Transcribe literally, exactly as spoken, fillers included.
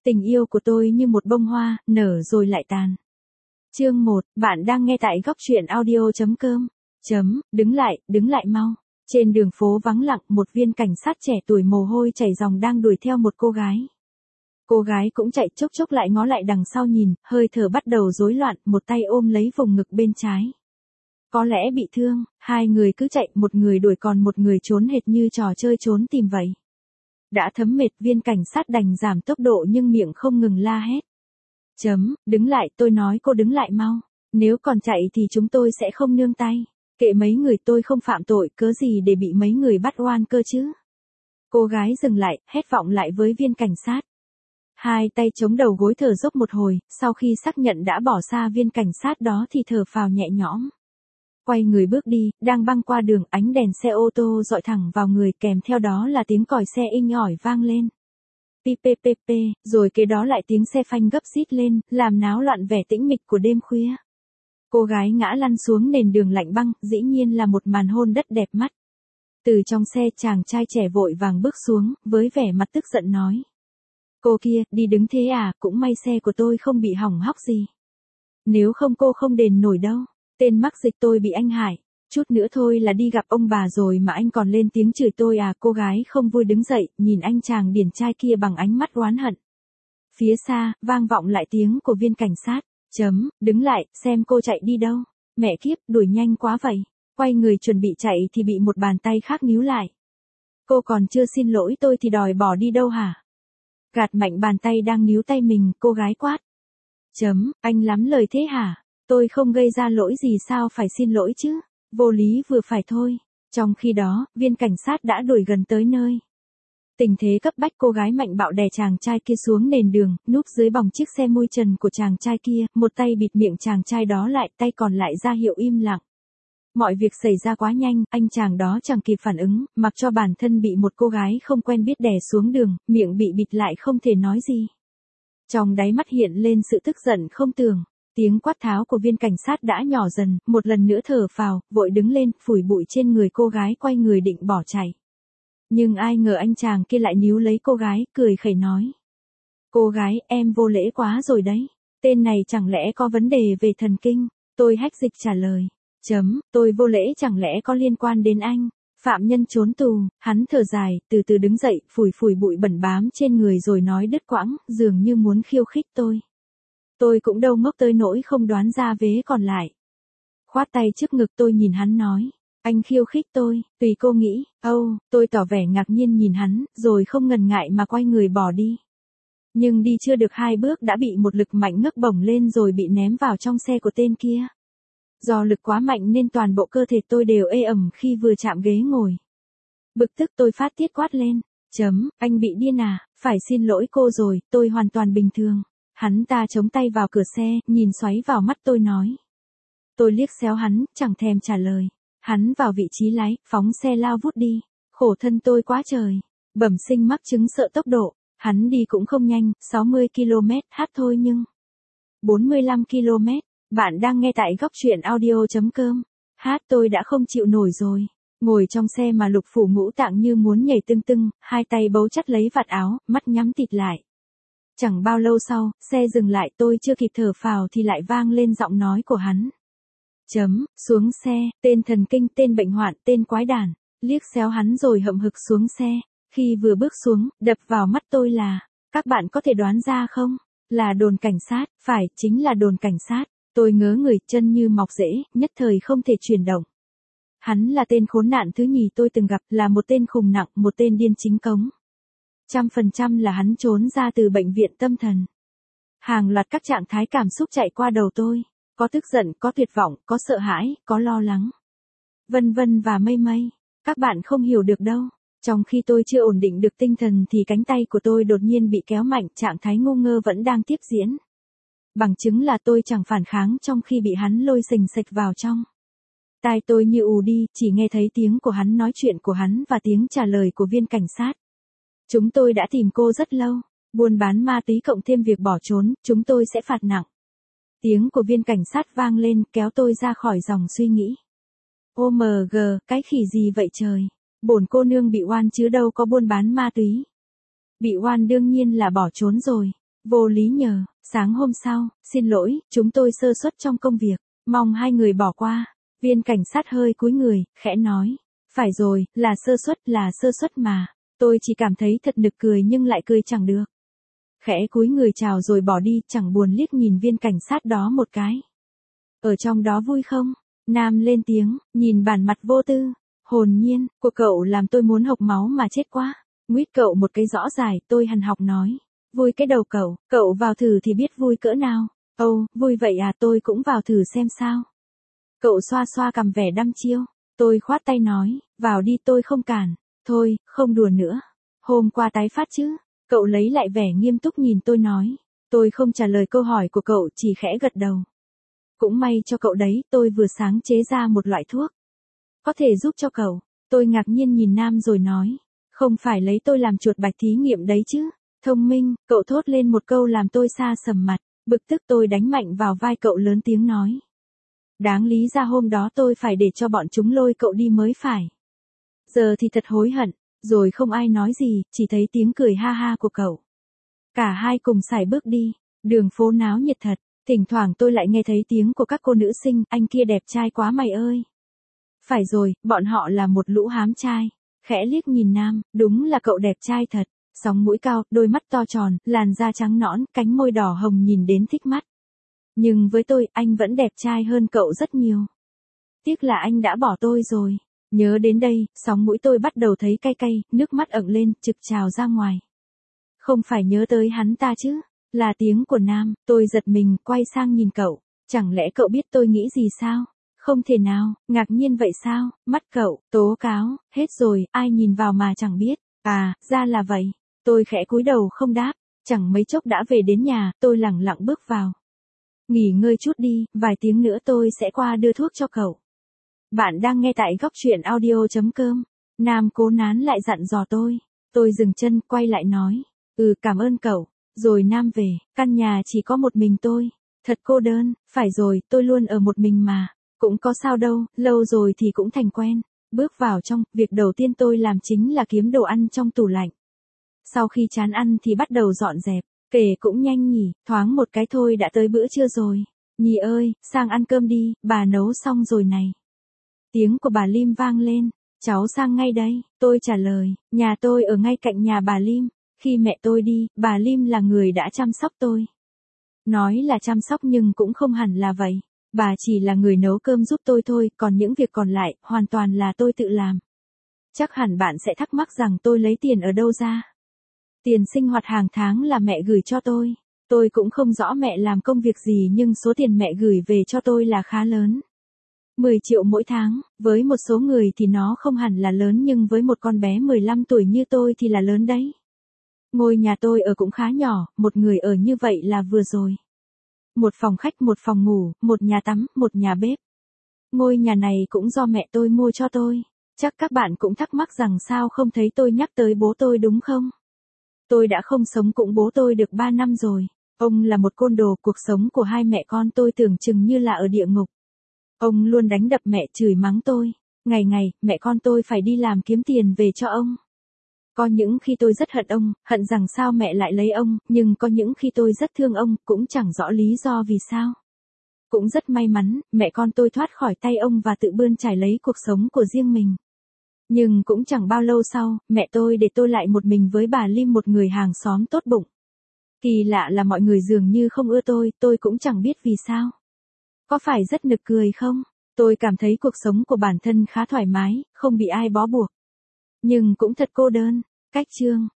Tình yêu của tôi như một bông hoa, nở rồi lại tàn. Chương một, bạn đang nghe tại góc truyện audio chấm com. Chấm, đứng lại, đứng lại mau. Trên đường phố vắng lặng, một viên cảnh sát trẻ tuổi mồ hôi chảy ròng đang đuổi theo một cô gái. Cô gái cũng chạy chốc chốc lại ngó lại đằng sau nhìn, hơi thở bắt đầu rối loạn, một tay ôm lấy vùng ngực bên trái. Có lẽ bị thương, hai người cứ chạy, một người đuổi còn một người trốn hệt như trò chơi trốn tìm vậy. Đã thấm mệt, viên cảnh sát đành giảm tốc độ nhưng miệng không ngừng la hét. Chấm, đứng lại, tôi nói cô đứng lại mau. Nếu còn chạy thì chúng tôi sẽ không nương tay. Kệ mấy người, tôi không phạm tội, cớ gì để bị mấy người bắt oan cơ chứ. Cô gái dừng lại, hét vọng lại với viên cảnh sát. Hai tay chống đầu gối thở dốc một hồi, sau khi xác nhận đã bỏ xa viên cảnh sát đó thì thở phào nhẹ nhõm. Quay người bước đi, đang băng qua đường, ánh đèn xe ô tô dọi thẳng vào người, kèm theo đó là tiếng còi xe inh ỏi vang lên. Pi pi pi pi, rồi kế đó lại tiếng xe phanh gấp rít lên, làm náo loạn vẻ tĩnh mịch của đêm khuya. Cô gái ngã lăn xuống nền đường lạnh băng, dĩ nhiên là một màn hôn đất đẹp mắt. Từ trong xe, chàng trai trẻ vội vàng bước xuống, với vẻ mặt tức giận nói. Cô kia, đi đứng thế à, cũng may xe của tôi không bị hỏng hóc gì. Nếu không cô không đền nổi đâu. Tên mắc dịch tôi bị anh hại. Chút nữa thôi là đi gặp ông bà rồi mà anh còn lên tiếng chửi tôi à. Cô gái không vui đứng dậy, nhìn anh chàng điển trai kia bằng ánh mắt oán hận. Phía xa, vang vọng lại tiếng của viên cảnh sát. Chấm, đứng lại, xem cô chạy đi đâu. Mẹ kiếp, đuổi nhanh quá vậy. Quay người chuẩn bị chạy thì bị một bàn tay khác níu lại. Cô còn chưa xin lỗi tôi thì đòi bỏ đi đâu hả? Gạt mạnh bàn tay đang níu tay mình, cô gái quát. Chấm, anh lắm lời thế hả? Tôi không gây ra lỗi gì sao phải xin lỗi chứ? Vô lý vừa phải thôi. Trong khi đó, viên cảnh sát đã đuổi gần tới nơi. Tình thế cấp bách, cô gái mạnh bạo đè chàng trai kia xuống nền đường, núp dưới bòng chiếc xe mui trần của chàng trai kia, một tay bịt miệng chàng trai đó lại, tay còn lại ra hiệu im lặng. Mọi việc xảy ra quá nhanh, anh chàng đó chẳng kịp phản ứng, mặc cho bản thân bị một cô gái không quen biết đè xuống đường, miệng bị bịt lại không thể nói gì. Trong đáy mắt hiện lên sự tức giận không tưởng. Tiếng quát tháo của viên cảnh sát đã nhỏ dần, một lần nữa thở phào, vội đứng lên, phủi bụi trên người cô gái, quay người định bỏ chạy. Nhưng ai ngờ anh chàng kia lại níu lấy cô gái, cười khẩy nói. Cô gái, em vô lễ quá rồi đấy. Tên này chẳng lẽ có vấn đề về thần kinh? Tôi hách dịch trả lời. Chấm, tôi vô lễ chẳng lẽ có liên quan đến anh? Phạm nhân trốn tù, hắn thở dài, từ từ đứng dậy, phủi phủi bụi bẩn bám trên người rồi nói đứt quãng, dường như muốn khiêu khích tôi. Tôi cũng đâu ngốc tới nỗi không đoán ra vế còn lại. Khoát tay trước ngực tôi nhìn hắn nói. Anh khiêu khích tôi, tùy cô nghĩ. Âu, oh, tôi tỏ vẻ ngạc nhiên nhìn hắn, rồi không ngần ngại mà quay người bỏ đi. Nhưng đi chưa được hai bước đã bị một lực mạnh ngấc bổng lên rồi bị ném vào trong xe của tên kia. Do lực quá mạnh nên toàn bộ cơ thể tôi đều ê ẩm khi vừa chạm ghế ngồi. Bực tức tôi phát tiết quát lên. Chấm, anh bị điên à, phải xin lỗi cô rồi, tôi hoàn toàn bình thường. Hắn ta chống tay vào cửa xe, nhìn xoáy vào mắt tôi nói. Tôi liếc xéo hắn, chẳng thèm trả lời. Hắn vào vị trí lái, phóng xe lao vút đi. Khổ thân tôi quá trời. Bẩm sinh mắc chứng sợ tốc độ. Hắn đi cũng không nhanh, sáu mươi ki lô mét hát thôi nhưng. bốn mươi lăm ki lô mét. Bạn đang nghe tại góc truyện audio chấm com. Hát tôi đã không chịu nổi rồi. Ngồi trong xe mà lục phủ ngũ tạng như muốn nhảy tưng tưng, hai tay bấu chặt lấy vạt áo, mắt nhắm tịt lại. Chẳng bao lâu sau, xe dừng lại, tôi chưa kịp thở phào thì lại vang lên giọng nói của hắn. Chấm, xuống xe, tên thần kinh, tên bệnh hoạn, tên quái đản. Liếc xéo hắn rồi hậm hực xuống xe. Khi vừa bước xuống, đập vào mắt tôi là, các bạn có thể đoán ra không? Là đồn cảnh sát, phải, chính là đồn cảnh sát. Tôi ngớ người, chân như mọc rễ, nhất thời không thể chuyển động. Hắn là tên khốn nạn thứ nhì tôi từng gặp, là một tên khùng nặng, một tên điên chính cống. Trăm phần trăm là hắn trốn ra từ bệnh viện tâm thần. Hàng loạt các trạng thái cảm xúc chạy qua đầu tôi. Có tức giận, có tuyệt vọng, có sợ hãi, có lo lắng. Vân vân và mây mây. Các bạn không hiểu được đâu. Trong khi tôi chưa ổn định được tinh thần thì cánh tay của tôi đột nhiên bị kéo mạnh, trạng thái ngu ngơ vẫn đang tiếp diễn. Bằng chứng là tôi chẳng phản kháng trong khi bị hắn lôi sình sạch vào trong. Tai tôi như ù đi, chỉ nghe thấy tiếng của hắn nói chuyện của hắn và tiếng trả lời của viên cảnh sát. Chúng tôi đã tìm cô rất lâu. Buôn bán ma túy cộng thêm việc bỏ trốn, chúng tôi sẽ phạt nặng. Tiếng của viên cảnh sát vang lên, kéo tôi ra khỏi dòng suy nghĩ. ô em giê, cái khỉ gì vậy trời? Bổn cô nương bị oan chứ đâu có buôn bán ma túy. Bị oan đương nhiên là bỏ trốn rồi. Vô lý nhờ, sáng hôm sau, xin lỗi, chúng tôi sơ suất trong công việc, mong hai người bỏ qua. Viên cảnh sát hơi cúi người, khẽ nói. Phải rồi, là sơ suất, là sơ suất mà. Tôi chỉ cảm thấy thật nực cười nhưng lại cười chẳng được. Khẽ cúi người chào rồi bỏ đi, chẳng buồn liếc nhìn viên cảnh sát đó một cái. Ở trong đó vui không? Nam lên tiếng, nhìn bản mặt vô tư, hồn nhiên, của cậu làm tôi muốn hộc máu mà chết quá. Nguyết cậu một cái rõ dài, tôi hằn học nói. Vui cái đầu cậu, cậu vào thử thì biết vui cỡ nào. Ồ, oh, vui vậy à, tôi cũng vào thử xem sao. Cậu xoa xoa cằm vẻ đăm chiêu. Tôi khoát tay nói, vào đi tôi không cản. Thôi, không đùa nữa. Hôm qua tái phát chứ. Cậu lấy lại vẻ nghiêm túc nhìn tôi nói. Tôi không trả lời câu hỏi của cậu, chỉ khẽ gật đầu. Cũng may cho cậu đấy, tôi vừa sáng chế ra một loại thuốc. Có thể giúp cho cậu. Tôi ngạc nhiên nhìn Nam rồi nói. Không phải lấy tôi làm chuột bạch thí nghiệm đấy chứ. Thông minh, cậu thốt lên một câu làm tôi xa sầm mặt. Bực tức tôi đánh mạnh vào vai cậu lớn tiếng nói. Đáng lý ra hôm đó tôi phải để cho bọn chúng lôi cậu đi mới phải. Giờ thì thật hối hận. Rồi không ai nói gì, chỉ thấy tiếng cười ha ha của cậu. Cả hai cùng sải bước đi. Đường phố náo nhiệt thật. Thỉnh thoảng tôi lại nghe thấy tiếng của các cô nữ sinh. Anh kia đẹp trai quá mày ơi. Phải rồi, bọn họ là một lũ hám trai. Khẽ liếc nhìn Nam, đúng là cậu đẹp trai thật. Sóng mũi cao, đôi mắt to tròn, làn da trắng nõn, cánh môi đỏ hồng nhìn đến thích mắt. Nhưng với tôi, anh vẫn đẹp trai hơn cậu rất nhiều. Tiếc là anh đã bỏ tôi rồi. Nhớ đến đây, sóng mũi tôi bắt đầu thấy cay cay, nước mắt ẩn lên, trực trào ra ngoài. Không phải nhớ tới hắn ta chứ, là tiếng của Nam, tôi giật mình, quay sang nhìn cậu. Chẳng lẽ cậu biết tôi nghĩ gì sao? Không thể nào, ngạc nhiên vậy sao? Mắt cậu, tố cáo, hết rồi, ai nhìn vào mà chẳng biết. À, ra là vậy. Tôi khẽ cúi đầu không đáp, chẳng mấy chốc đã về đến nhà, tôi lẳng lặng bước vào. Nghỉ ngơi chút đi, vài tiếng nữa tôi sẽ qua đưa thuốc cho cậu. Bạn đang nghe tại góc truyện audio chấm com. Nam cố nán lại dặn dò tôi. Tôi dừng chân, quay lại nói. Ừ, cảm ơn cậu. Rồi Nam về, căn nhà chỉ có một mình tôi. Thật cô đơn, phải rồi, tôi luôn ở một mình mà. Cũng có sao đâu, lâu rồi thì cũng thành quen. Bước vào trong, việc đầu tiên tôi làm chính là kiếm đồ ăn trong tủ lạnh. Sau khi chán ăn thì bắt đầu dọn dẹp. Kể cũng nhanh nhỉ, thoáng một cái thôi đã tới bữa trưa rồi. Nhì ơi, sang ăn cơm đi, bà nấu xong rồi này. Tiếng của bà Lim vang lên, cháu sang ngay đây, tôi trả lời, nhà tôi ở ngay cạnh nhà bà Lim. Khi mẹ tôi đi, bà Lim là người đã chăm sóc tôi. Nói là chăm sóc nhưng cũng không hẳn là vậy. Bà chỉ là người nấu cơm giúp tôi thôi, còn những việc còn lại, hoàn toàn là tôi tự làm. Chắc hẳn bạn sẽ thắc mắc rằng tôi lấy tiền ở đâu ra. Tiền sinh hoạt hàng tháng là mẹ gửi cho tôi. Tôi cũng không rõ mẹ làm công việc gì nhưng số tiền mẹ gửi về cho tôi là khá lớn. mười triệu mỗi tháng, với một số người thì nó không hẳn là lớn nhưng với một con bé mười lăm tuổi như tôi thì là lớn đấy. Ngôi nhà tôi ở cũng khá nhỏ, một người ở như vậy là vừa rồi. Một phòng khách, một phòng ngủ, một nhà tắm, một nhà bếp. Ngôi nhà này cũng do mẹ tôi mua cho tôi. Chắc các bạn cũng thắc mắc rằng sao không thấy tôi nhắc tới bố tôi đúng không? Tôi đã không sống cùng bố tôi được ba năm rồi. Ông là một côn đồ, cuộc sống của hai mẹ con tôi tưởng chừng như là ở địa ngục. Ông luôn đánh đập mẹ, chửi mắng tôi. Ngày ngày, mẹ con tôi phải đi làm kiếm tiền về cho ông. Có những khi tôi rất hận ông, hận rằng sao mẹ lại lấy ông, nhưng có những khi tôi rất thương ông, cũng chẳng rõ lý do vì sao. Cũng rất may mắn, mẹ con tôi thoát khỏi tay ông và tự bươn trải lấy cuộc sống của riêng mình. Nhưng cũng chẳng bao lâu sau, mẹ tôi để tôi lại một mình với bà Lim, một người hàng xóm tốt bụng. Kỳ lạ là mọi người dường như không ưa tôi, tôi cũng chẳng biết vì sao. Có phải rất nực cười không? Tôi cảm thấy cuộc sống của bản thân khá thoải mái, không bị ai bó buộc. Nhưng cũng thật cô đơn. Cách chương